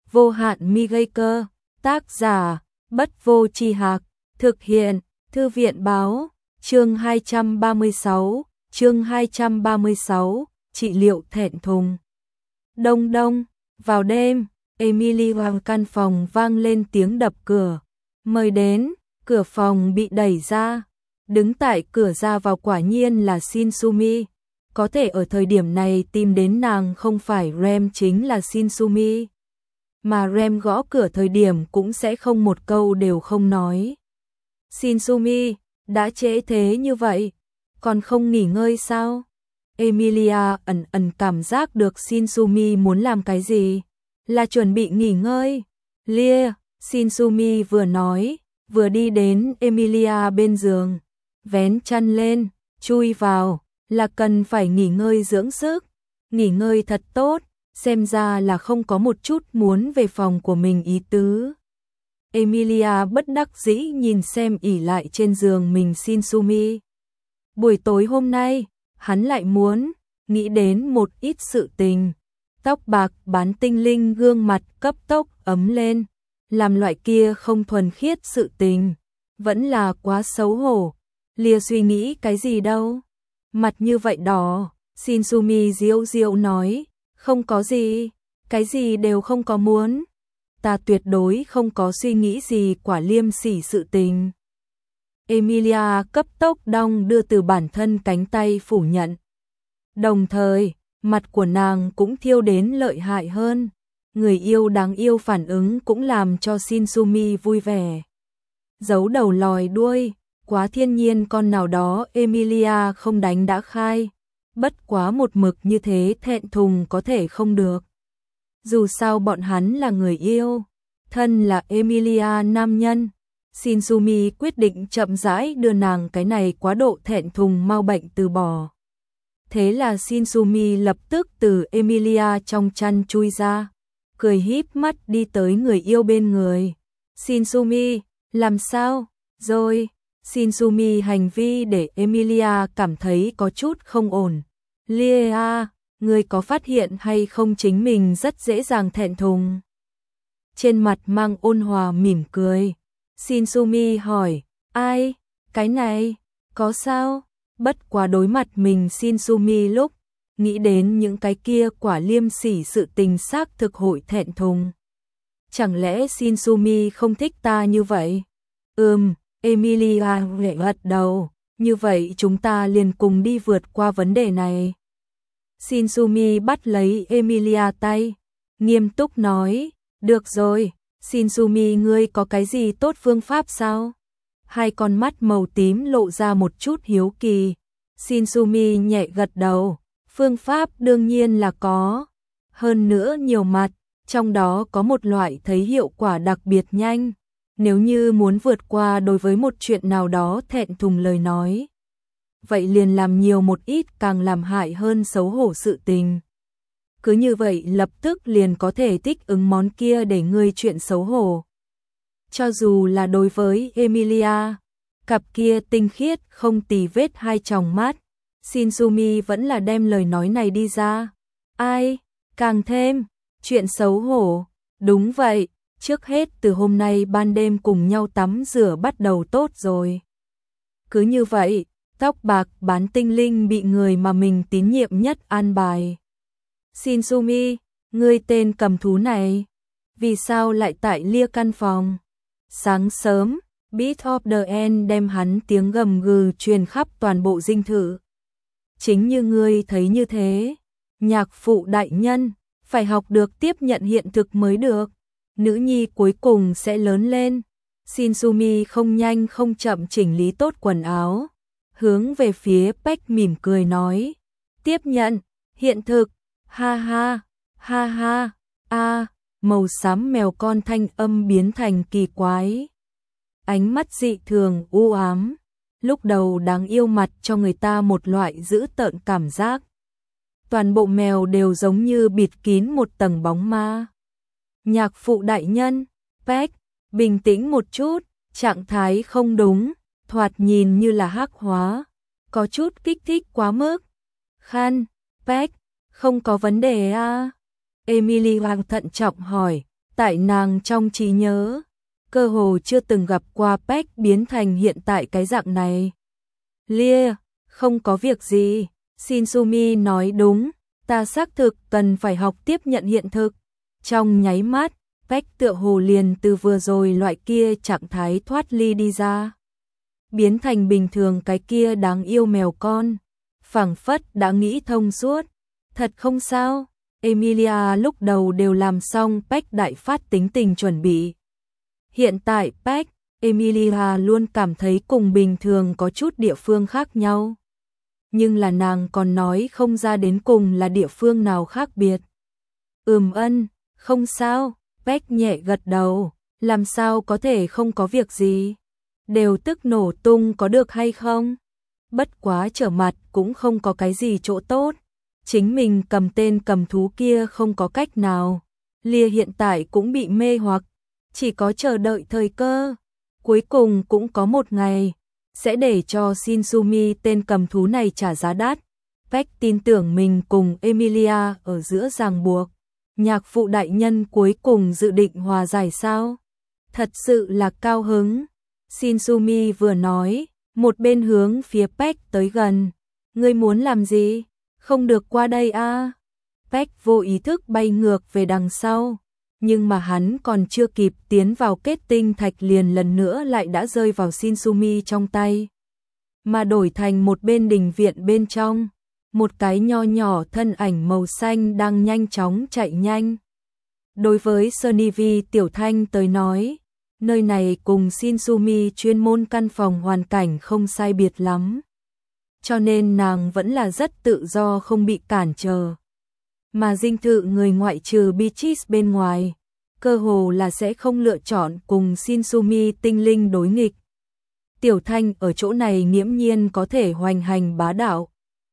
vô hạn mi gây cơ, tác giả, Bất Vô Tri Hạc, thực hiện, Thư viện báo, chương 236, trị liệu thẹn thùng. Đông đông, vào đêm, Emily vào căn phòng vang lên tiếng đập cửa. Mời đến, cửa phòng bị đẩy ra. Đứng tại cửa ra vào quả nhiên là Shinsumi. Có thể ở thời điểm này tìm đến nàng không phải Rem chính là Shinsumi. Mà Rem gõ cửa thời điểm cũng sẽ không một câu đều không nói. Shinsumi, đã trễ thế như vậy, còn không nghỉ ngơi sao? Emilia ẩn cảm giác được Shinsumi muốn làm cái gì, là chuẩn bị nghỉ ngơi. Lia, Shinsumi vừa nói, vừa đi đến Emilia bên giường, vén chăn lên, chui vào, là cần phải nghỉ ngơi dưỡng sức, nghỉ ngơi thật tốt, xem ra là không có một chút muốn về phòng của mình ý tứ. Emilia bất đắc dĩ nhìn xem ỉ lại trên giường mình Shinsumi. Buổi tối hôm nay, hắn lại muốn nghĩ đến một ít sự tình. Tóc bạc bán tinh linh gương mặt cấp tốc ấm lên, làm loại kia không thuần khiết sự tình, vẫn là quá xấu hổ. Lia suy nghĩ cái gì đâu, mặt như vậy đỏ. Shinsumi diệu diệu nói, không có gì, cái gì đều không có muốn. Ta tuyệt đối không có suy nghĩ gì quả liêm sỉ sự tình. Emilia cấp tốc đong đưa từ bản thân cánh tay phủ nhận. Đồng thời, mặt của nàng cũng thiêu đến lợi hại hơn. Người yêu đáng yêu phản ứng cũng làm cho Shinsumi vui vẻ. Giấu đầu lòi đuôi, quá thiên nhiên con nào đó Emilia không đánh đã khai. Bất quá một mực như thế thẹn thùng có thể không được. Dù sao bọn hắn là người yêu, thân là Emilia nam nhân. Shinsumi quyết định chậm rãi đưa nàng cái này quá độ thẹn thùng mau bệnh từ bỏ. Thế là Shinsumi lập tức từ Emilia trong chăn chui ra, cười híp mắt đi tới người yêu bên người. Shinsumi, làm sao? Rồi, Shinsumi hành vi để Emilia cảm thấy có chút không ổn. Lia, ngươi có phát hiện hay không chính mình rất dễ dàng thẹn thùng? Trên mặt mang ôn hòa mỉm cười. Shinsumi hỏi, ai? Cái này, có sao? Bất quá đối mặt mình Shinsumi lúc, nghĩ đến những cái kia quả liêm sỉ sự tình xác thực hội thẹn thùng. Chẳng lẽ Shinsumi không thích ta như vậy? Emilia lệ gật đầu, như vậy chúng ta liền cùng đi vượt qua vấn đề này. Shinsumi bắt lấy Emilia tay, nghiêm túc nói, được rồi, Shinsumi ngươi có cái gì tốt phương pháp sao? Hai con mắt màu tím lộ ra một chút hiếu kỳ. Shinsumi nhẹ gật đầu, phương pháp đương nhiên là có. Hơn nữa nhiều mặt, trong đó có một loại thấy hiệu quả đặc biệt nhanh. Nếu như muốn vượt qua đối với một chuyện nào đó thẹn thùng lời nói, vậy liền làm nhiều một ít càng làm hại hơn xấu hổ sự tình. Cứ như vậy lập tức liền có thể thích ứng món kia để ngươi chuyện xấu hổ. Cho dù là đối với Emilia, cặp kia tinh khiết không tì vết hai tròng mắt, Shinsumi vẫn là đem lời nói này đi ra. Ai, càng thêm, chuyện xấu hổ, đúng vậy, trước hết từ hôm nay ban đêm cùng nhau tắm rửa bắt đầu tốt rồi. Cứ như vậy, tóc bạc bán tinh linh bị người mà mình tín nhiệm nhất an bài. Shinsumi, ngươi tên cầm thú này, vì sao lại tại Lia căn phòng? Sáng sớm, Beat of the End đem hắn tiếng gầm gừ truyền khắp toàn bộ dinh thự. Chính như ngươi thấy như thế, nhạc phụ đại nhân, phải học được tiếp nhận hiện thực mới được. Nữ nhi cuối cùng sẽ lớn lên. Shinsumi không nhanh không chậm chỉnh lý tốt quần áo, hướng về phía Peck mỉm cười nói, tiếp nhận, hiện thực, ha ha, màu xám mèo con thanh âm biến thành kỳ quái. Ánh mắt dị thường u ám, lúc đầu đáng yêu mặt cho người ta một loại dữ tợn cảm giác. Toàn bộ mèo đều giống như bịt kín một tầng bóng ma. Nhạc phụ đại nhân, Peck, bình tĩnh một chút, trạng thái không đúng, thoạt nhìn như là hắc hóa, có chút kích thích quá mức. Khan, Peck, không có vấn đề à? Emily Hoàng thận trọng hỏi, Tại nàng trong trí nhớ, cơ hồ chưa từng gặp qua Peck biến thành hiện tại cái dạng này. Lia, không có việc gì, Shinsumi nói đúng, ta xác thực cần phải học tiếp nhận hiện thực. Trong nháy mắt, Peck tựa hồ liền từ vừa rồi loại kia trạng thái thoát ly đi ra, biến thành bình thường cái kia đáng yêu mèo con, phảng phất đã nghĩ thông suốt. Thật không sao, Emilia lúc đầu đều làm xong Peck đại phát tính tình chuẩn bị. Hiện tại Peck, Emilia luôn cảm thấy cùng bình thường có chút địa phương khác nhau. Nhưng là nàng còn nói không ra đến cùng là địa phương nào khác biệt. Không sao, Peck nhẹ gật đầu, làm sao có thể không có việc gì. Đều tức nổ tung có được hay không? Bất quá trở mặt cũng không có cái gì chỗ tốt. Chính mình cầm tên cầm thú kia không có cách nào. Lia hiện tại cũng bị mê hoặc, chỉ có chờ đợi thời cơ. Cuối cùng cũng có một ngày, sẽ để cho Shinsumi tên cầm thú này trả giá đắt. Peck tin tưởng mình cùng Emilia ở giữa ràng buộc. Nhạc phụ đại nhân cuối cùng dự định hòa giải sao? Thật sự là cao hứng. Shinsumi vừa nói, một bên hướng phía Peck tới gần. Ngươi muốn làm gì? Không được qua đây a. Peck vô ý thức bay ngược về đằng sau, nhưng mà hắn còn chưa kịp tiến vào kết tinh thạch liền lần nữa lại đã rơi vào Shinsumi trong tay, mà đổi thành một bên đình viện bên trong, một cái nho nhỏ thân ảnh màu xanh đang nhanh chóng chạy nhanh. Đối với Sunny V Tiểu Thanh tới nói, nơi này cùng Shinsumi chuyên môn căn phòng hoàn cảnh không sai biệt lắm, cho nên nàng vẫn là rất tự do không bị cản trở. Mà dinh thự người ngoại trừ Beatrice bên ngoài, cơ hồ là sẽ không lựa chọn cùng Shinsumi tinh linh đối nghịch. Tiểu Thanh ở chỗ này nghiễm nhiên có thể hoành hành bá đạo.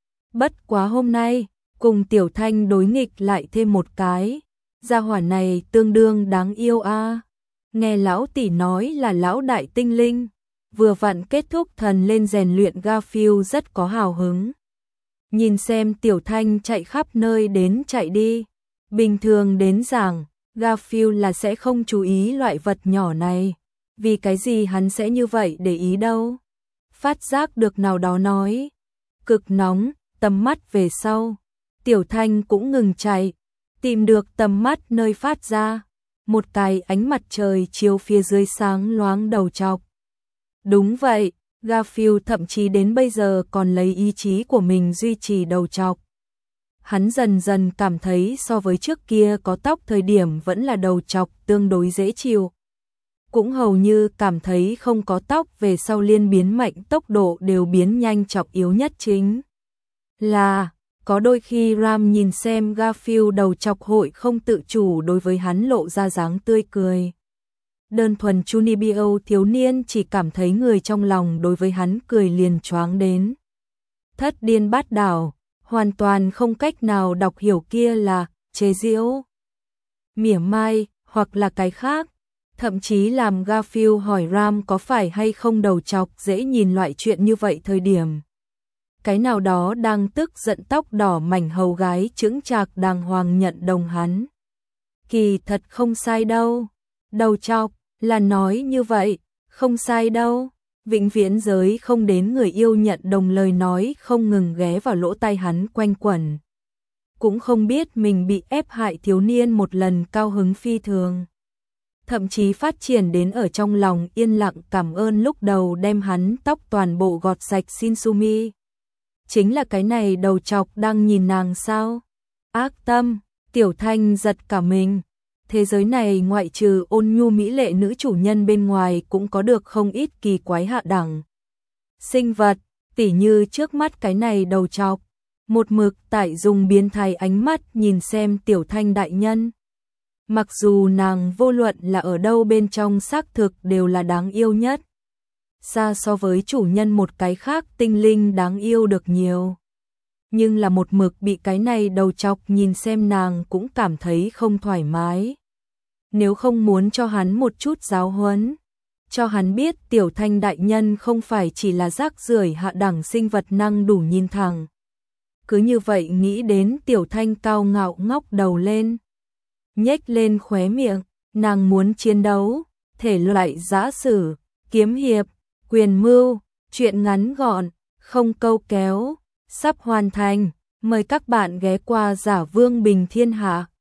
Bất quá hôm nay, cùng Tiểu Thanh đối nghịch lại thêm một cái, gia hỏa này tương đương đáng yêu a. Nghe lão tỷ nói là lão đại tinh linh, vừa vặn kết thúc thần lên rèn luyện Garfield rất có hào hứng. Nhìn xem Tiểu Thanh chạy khắp nơi đến chạy đi, bình thường đến giảng, Garfield là sẽ không chú ý loại vật nhỏ này, vì cái gì hắn sẽ như vậy để ý đâu. Phát giác được nào đó nói, cực nóng, tầm mắt về sau, Tiểu Thanh cũng ngừng chạy, tìm được tầm mắt nơi phát ra, một cái ánh mặt trời chiếu phía dưới sáng loáng đầu chọc. Đúng vậy, Garfield thậm chí đến bây giờ còn lấy ý chí của mình duy trì đầu chọc. Hắn dần dần cảm thấy so với trước kia có tóc thời điểm vẫn là đầu chọc tương đối dễ chịu. Cũng hầu như cảm thấy không có tóc về sau liên biến mạnh tốc độ đều biến nhanh chọc yếu nhất chính là có đôi khi Ram nhìn xem Garfield đầu chọc hội không tự chủ đối với hắn lộ ra dáng tươi cười. Đơn thuần Chunibyo thiếu niên chỉ cảm thấy người trong lòng đối với hắn cười liền choáng đến. Thất điên bát đảo, hoàn toàn không cách nào đọc hiểu kia là chế giễu, mỉa mai hoặc là cái khác. Thậm chí làm Garfield hỏi Ram có phải hay không đầu chọc dễ nhìn loại chuyện như vậy thời điểm. Cái nào đó đang tức giận tóc đỏ mảnh hầu gái chững chạc đàng hoàng nhận đồng hắn. Kỳ thật không sai đâu. Đầu chọc là nói như vậy, không sai đâu. Vĩnh viễn giới không đến người yêu nhận đồng lời nói không ngừng ghé vào lỗ tai hắn quanh quẩn. Cũng không biết mình bị ép hại thiếu niên một lần cao hứng phi thường. Thậm chí phát triển đến ở trong lòng yên lặng cảm ơn lúc đầu đem hắn tóc toàn bộ gọt sạch Shinsumi. Chính là cái này đầu chọc đang nhìn nàng sao? Ác tâm, Tiểu Thanh giật cả mình. Thế giới này ngoại trừ ôn nhu mỹ lệ nữ chủ nhân bên ngoài cũng có được không ít kỳ quái hạ đẳng sinh vật, tỉ như trước mắt cái này đầu chọc, một mực tại dùng biến thái ánh mắt nhìn xem Tiểu Thanh đại nhân. Mặc dù nàng vô luận là ở đâu bên trong xác thực đều là đáng yêu nhất, xa so với chủ nhân một cái khác tinh linh đáng yêu được nhiều. Nhưng là một mực bị cái này đầu chọc nhìn xem nàng cũng cảm thấy không thoải mái. Nếu không muốn cho hắn một chút giáo huấn, cho hắn biết Tiểu Thanh đại nhân không phải chỉ là rác rưởi hạ đẳng sinh vật năng đủ nhìn thẳng. Cứ như vậy nghĩ đến Tiểu Thanh cao ngạo ngóc đầu lên, nhếch lên khóe miệng, nàng muốn chiến đấu, thể loại giã sử, kiếm hiệp, quyền mưu, truyện ngắn gọn, không câu kéo, sắp hoàn thành. Mời các bạn ghé qua Giả Vương Bình Thiên Hạ.